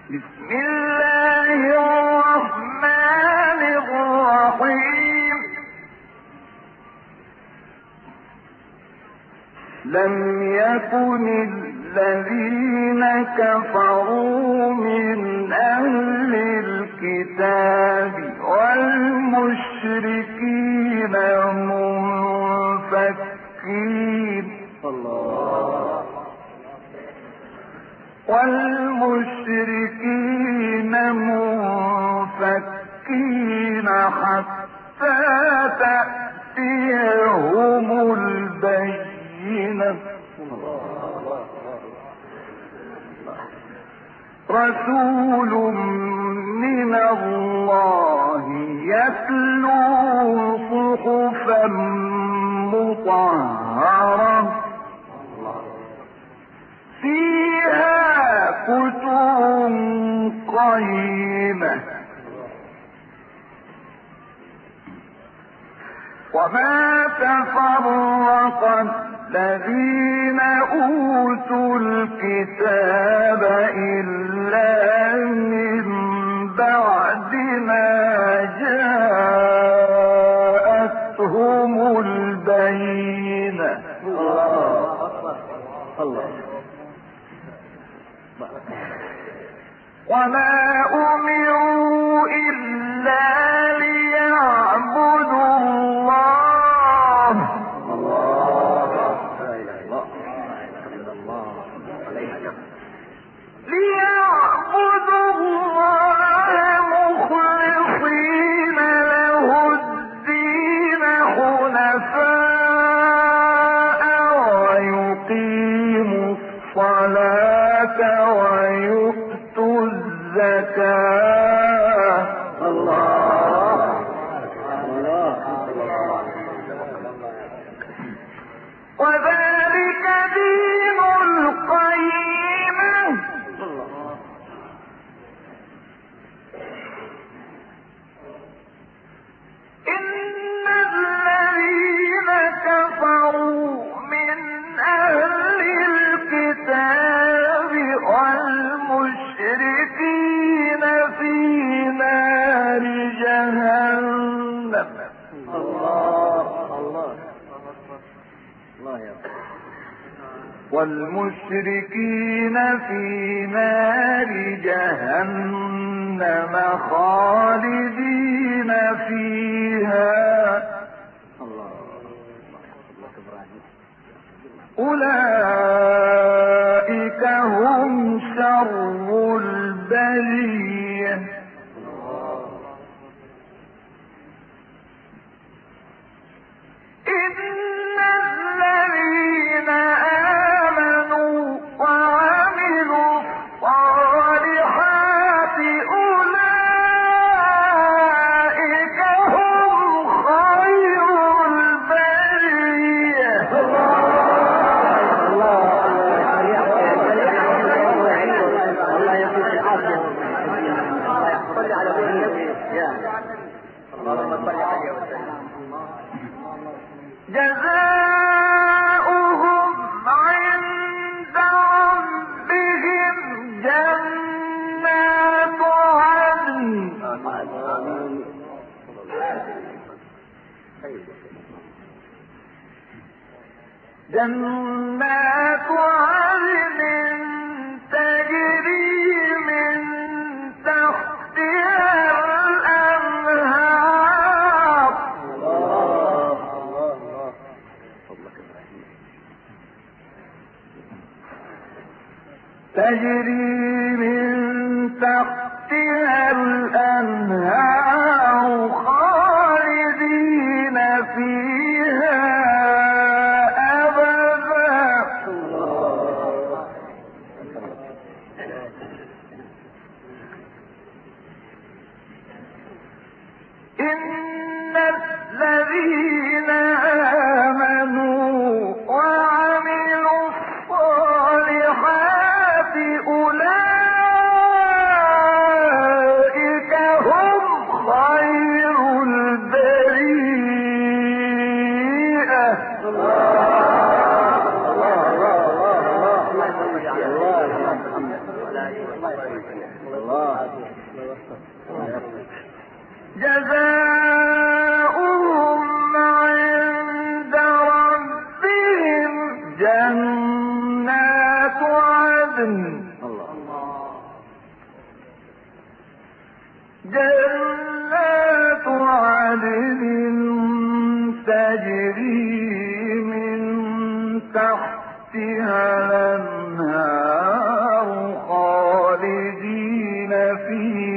بسم الله الرحمن الرحيم. لم يكن الذين كفروا من أهل الكتاب والمشركين منفكين حتى تأتيهم البينة. رسول من الله يتلو صحفا مطهرة فيها كتب قيمة. وما تفرق الذين أوتوا الكتاب إلا من بعد ما جاءتهم البينة. وما أمروا إلا ليعبدوا الله مخلصين له الدين حنفاء ويقيموا الصلاة ويؤتوا الزكاة. وذلك دين القيمة. إن الذين كفروا من أهل الكتاب والمشركين في نار جهنم. والمشركين في نار جهنم خالدين فيها أولئك هم شر البرية. إن الذين آمنوا وعملوا الصالحات أولئك هم خير البرية. جزاؤهم عند ربهم جنات عدن تجري من تحتها الأنهار. خالدين فيها أبدا. جزاؤهم عند ربهم جنات عدن تجري من تحتها الأنهار خالدين فيها